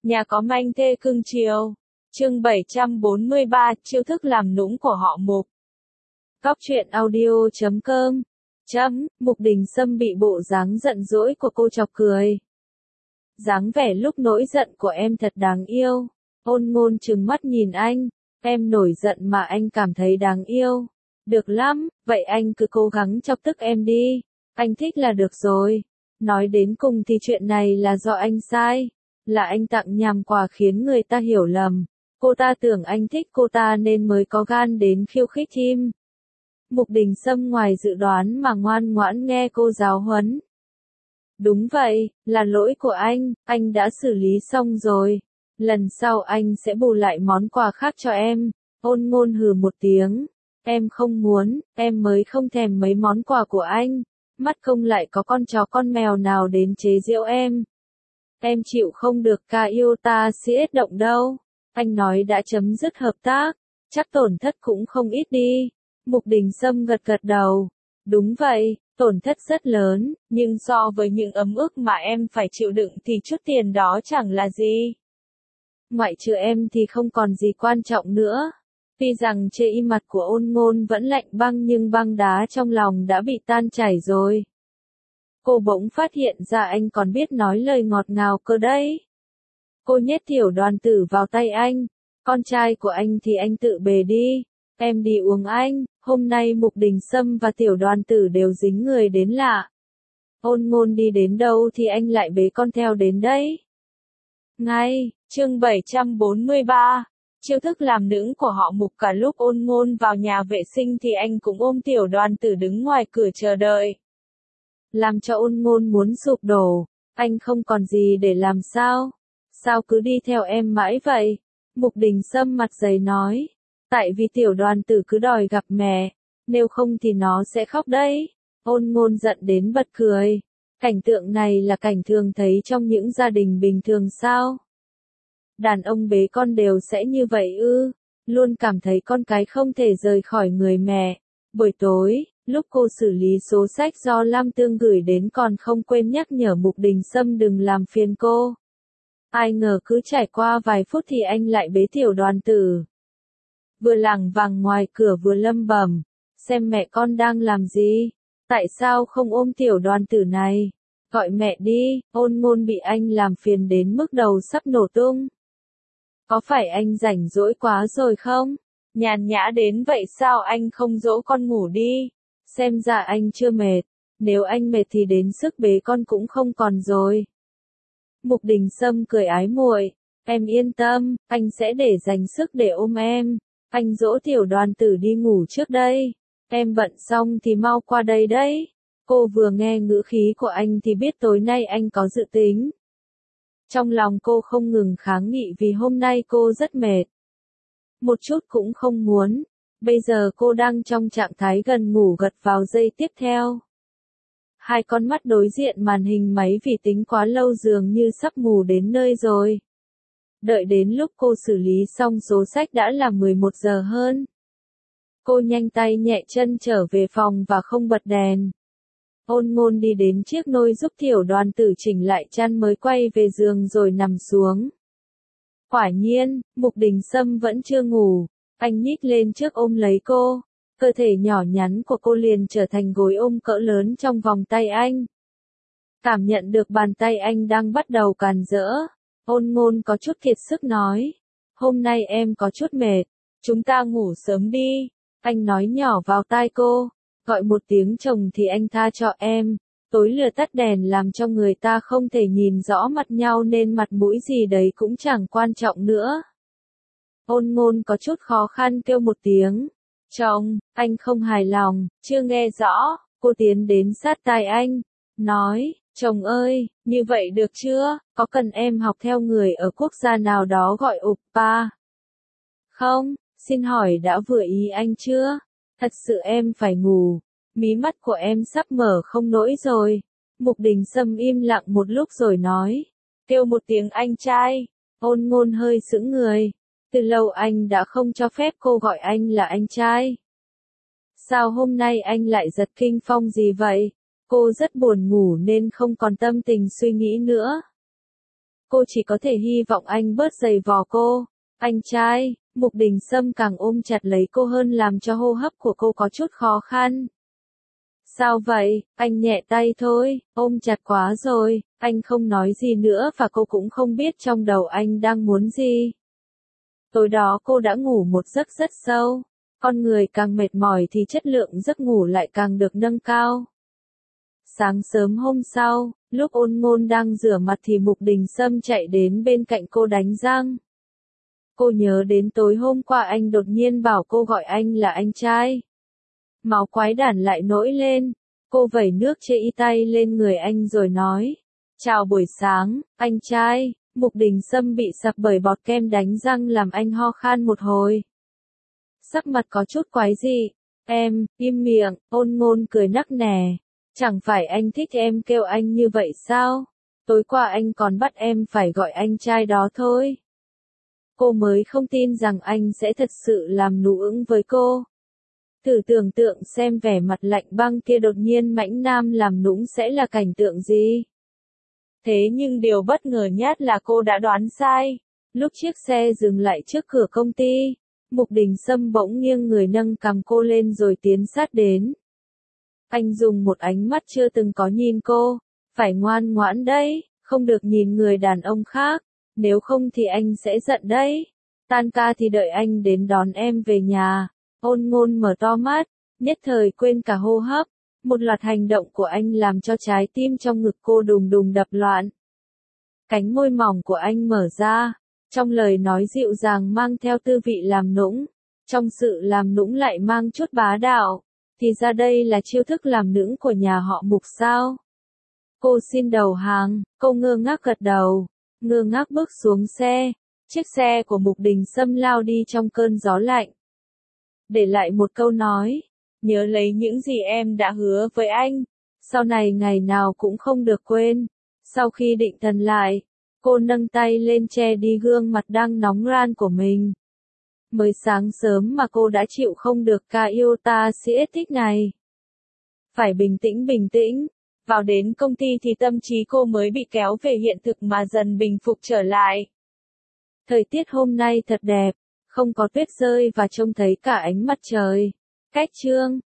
Nhà có manh thê cưng chiều. Chương 743, chiêu thức làm nũng của họ Mục. Cóc truyện audio.com. Mục Đình Sâm bị bộ dáng giận dỗi của cô chọc cười. Dáng vẻ lúc nổi giận của em thật đáng yêu. Ôn Ngôn trừng mắt nhìn anh. Em nổi giận mà anh cảm thấy đáng yêu. Được lắm, vậy anh cứ cố gắng chọc tức em đi. Anh thích là được rồi. Nói đến cùng thì chuyện này là do anh sai. Là anh tặng nhầm quà khiến người ta hiểu lầm. Cô ta tưởng anh thích cô ta nên mới có gan đến khiêu khích chim. Mục Đình Sâm ngoài dự đoán mà ngoan ngoãn nghe cô giáo huấn. Đúng vậy, là lỗi của anh đã xử lý xong rồi. Lần sau anh sẽ bù lại món quà khác cho em. Ôn Ngôn hừ một tiếng. Em không muốn, em mới không thèm mấy món quà của anh. Mắt không lại có con chó con mèo nào đến chế giễu em. Em chịu không được ca yêu ta siết động đâu. Anh nói đã chấm dứt hợp tác, chắc tổn thất cũng không ít đi. Mục Đình Sâm gật gật đầu. Đúng vậy, tổn thất rất lớn, nhưng so với những ấm ức mà em phải chịu đựng thì chút tiền đó chẳng là gì. Ngoại trừ em thì không còn gì quan trọng nữa. Tuy rằng chê y mặt của Ôn Ngôn vẫn lạnh băng nhưng băng đá trong lòng đã bị tan chảy rồi. Cô bỗng phát hiện ra anh còn biết nói lời ngọt ngào cơ đấy. Cô nhét Tiểu Đoàn Tử vào tay anh. Con trai của anh thì anh tự bề đi. Em đi uống anh. Hôm nay Mục Đình Sâm và Tiểu Đoàn Tử đều dính người đến lạ. Ôn Ngôn đi đến đâu thì anh lại bế con theo đến đấy. Ngay, chương 743. Chiêu thức làm nũng của họ Mục. Cả lúc Ôn Ngôn vào nhà vệ sinh thì anh cũng ôm Tiểu Đoàn Tử đứng ngoài cửa chờ đợi. Làm cho Ôn Ngôn muốn sụp đổ. Anh không còn gì để làm sao? Sao cứ đi theo em mãi vậy? Mục Đình Sâm mặt dày nói. Tại vì Tiểu Đoàn Tử cứ đòi gặp mẹ. Nếu không thì nó sẽ khóc đấy. Ôn Ngôn giận đến bật cười. Cảnh tượng này là cảnh thường thấy trong những gia đình bình thường sao? Đàn ông bế con đều sẽ như vậy ư? Luôn cảm thấy con cái không thể rời khỏi người mẹ. Buổi tối, lúc cô xử lý số sách do Lam Tương gửi đến còn không quên nhắc nhở Mục Đình Sâm đừng làm phiền cô. Ai ngờ cứ trải qua vài phút thì anh lại bế Tiểu Đoàn Tử. Vừa lảng vảng ngoài cửa vừa lẩm bẩm, xem mẹ con đang làm gì? Tại sao không ôm Tiểu Đoàn Tử này? Gọi mẹ đi. Ôn Ngôn bị anh làm phiền đến mức đầu sắp nổ tung. Có phải anh rảnh rỗi quá rồi không? Nhàn nhã đến vậy sao anh không dỗ con ngủ đi? Xem ra anh chưa mệt. Nếu anh mệt thì đến sức bế con cũng không còn rồi. Mục Đình Sâm cười ái muội. Em yên tâm, anh sẽ để dành sức để ôm em. Anh dỗ Tiểu Đoàn Tử đi ngủ trước đây. Em bận xong thì mau qua đây đấy. Cô vừa nghe ngữ khí của anh thì biết tối nay anh có dự tính. Trong lòng cô không ngừng kháng nghị vì hôm nay cô rất mệt. Một chút cũng không muốn. Bây giờ cô đang trong trạng thái gần ngủ gật vào giây tiếp theo. Hai con mắt đối diện màn hình máy vi tính quá lâu dường như sắp mù đến nơi rồi. Đợi đến lúc cô xử lý xong số sách đã là 11 giờ hơn. Cô nhanh tay nhẹ chân trở về phòng và không bật đèn. Ôn Ngôn đi đến chiếc nôi giúp Tiểu Đoàn Tử chỉnh lại chăn mới quay về giường rồi nằm xuống. Quả nhiên, Mục Đình Sâm vẫn chưa ngủ. Anh nhích lên trước ôm lấy cô. Cơ thể nhỏ nhắn của cô liền trở thành gối ôm cỡ lớn trong vòng tay anh. Cảm nhận được bàn tay anh đang bắt đầu càn rỡ. Ôn Ngôn có chút kiệt sức nói. Hôm nay em có chút mệt. Chúng ta ngủ sớm đi. Anh nói nhỏ vào tai cô. Gọi một tiếng chồng thì anh tha cho em. Tối lửa tắt đèn làm cho người ta không thể nhìn rõ mặt nhau nên mặt mũi gì đấy cũng chẳng quan trọng nữa. Ôn Ngôn có chút khó khăn kêu một tiếng. Chồng, anh không hài lòng, chưa nghe rõ. Cô tiến đến sát tai anh. Nói, chồng ơi, như vậy được chưa? Có cần em học theo người ở quốc gia nào đó gọi oppa? Không, xin hỏi đã vừa ý anh chưa? Thật sự em phải ngủ. Mí mắt của em sắp mở không nổi rồi. Mục Đình Sâm im lặng một lúc rồi nói. Kêu một tiếng anh trai. Ôn Ngôn hơi sững người. Từ lâu anh đã không cho phép cô gọi anh là anh trai. Sao hôm nay anh lại giật kinh phong gì vậy? Cô rất buồn ngủ nên không còn tâm tình suy nghĩ nữa. cô chỉ có thể hy vọng anh bớt giày vò cô. Anh trai, Mục Đình Sâm càng ôm chặt lấy cô hơn làm cho hô hấp của cô có chút khó khăn. Sao vậy, anh nhẹ tay thôi, ôm chặt quá rồi, anh không nói gì nữa và cô cũng không biết trong đầu anh đang muốn gì. Tối đó cô đã ngủ một giấc rất sâu, con người càng mệt mỏi thì chất lượng giấc ngủ lại càng được nâng cao. Sáng sớm hôm sau, lúc Ôn Ngôn đang rửa mặt thì Mục Đình Sâm chạy đến bên cạnh cô đánh răng. Cô nhớ đến tối hôm qua anh đột nhiên bảo cô gọi anh là anh trai. Máu quái đản lại nổi lên, cô vẩy nước chê y tay lên người anh rồi nói. Chào buổi sáng, anh trai. Mục Đình Sâm bị sặc bởi bọt kem đánh răng làm anh ho khan một hồi. Sắc mặt có chút quái dị. Em, im miệng, Ôn Ngôn cười nắc nẻ. Chẳng phải anh thích em kêu anh như vậy sao? Tối qua anh còn bắt em phải gọi anh trai đó thôi. Cô mới không tin rằng anh sẽ thật sự làm nụ ững với cô. Thử tưởng tượng xem vẻ mặt lạnh băng kia đột nhiên mãnh nam làm nũng sẽ là cảnh tượng gì. Thế nhưng điều bất ngờ nhất là cô đã đoán sai. Lúc chiếc xe dừng lại trước cửa công ty, Mục Đình Sâm bỗng nghiêng người nâng cằm cô lên rồi tiến sát đến. Anh dùng một ánh mắt chưa từng có nhìn cô. Phải ngoan ngoãn đấy, không được nhìn người đàn ông khác, nếu không thì anh sẽ giận đấy. Tan ca thì đợi anh đến đón em về nhà. Ôn Ngôn mở to mắt, nhất thời quên cả hô hấp. Một loạt hành động của anh làm cho trái tim trong ngực cô đùng đùng đập loạn. Cánh môi mỏng của anh mở ra, trong lời nói dịu dàng mang theo tư vị làm nũng, trong sự làm nũng lại mang chút bá đạo. Thì ra đây là chiêu thức làm nũng của nhà họ Mục sao? Cô xin đầu hàng, cô ngơ ngác gật đầu, ngơ ngác bước xuống xe. Chiếc xe của Mục Đình Sâm lao đi trong cơn gió lạnh. Để lại một câu nói, nhớ lấy những gì em đã hứa với anh, sau này ngày nào cũng không được quên. Sau khi định thần lại, cô nâng tay lên che đi gương mặt đang nóng ran của mình. Mới sáng sớm mà cô đã chịu không được ca yêu ta siết thích này. Phải bình tĩnh, vào đến công ty thì tâm trí cô mới bị kéo về hiện thực mà dần bình phục trở lại. Thời tiết hôm nay thật đẹp, không có tuyết rơi và trông thấy cả ánh mặt trời. Cách chương